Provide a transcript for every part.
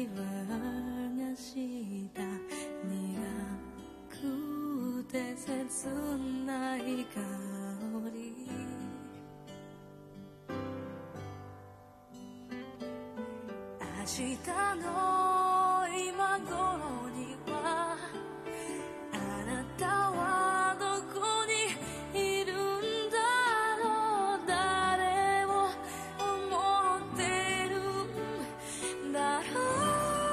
がした苦くて切ない香り明日の今頃にはあなたはどこにいるんだろう誰を思ってるんだろう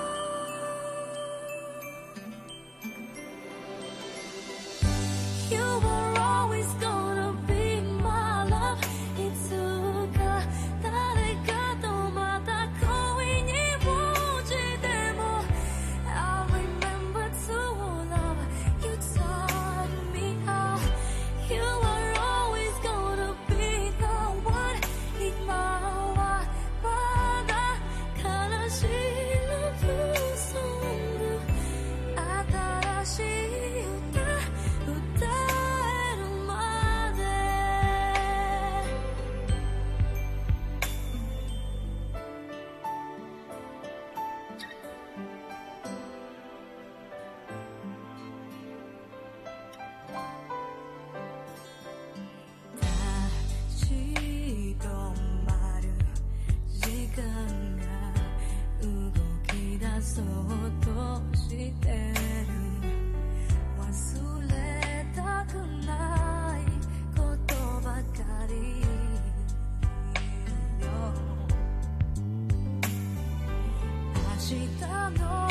You were always gonna be my love いつか誰かとまた恋に落ちても I remember to love You taught me how You were always gonna be the one 今はまだ悲しい Love song 新しい歌そうとしてる忘れたくないことばかりよ明日の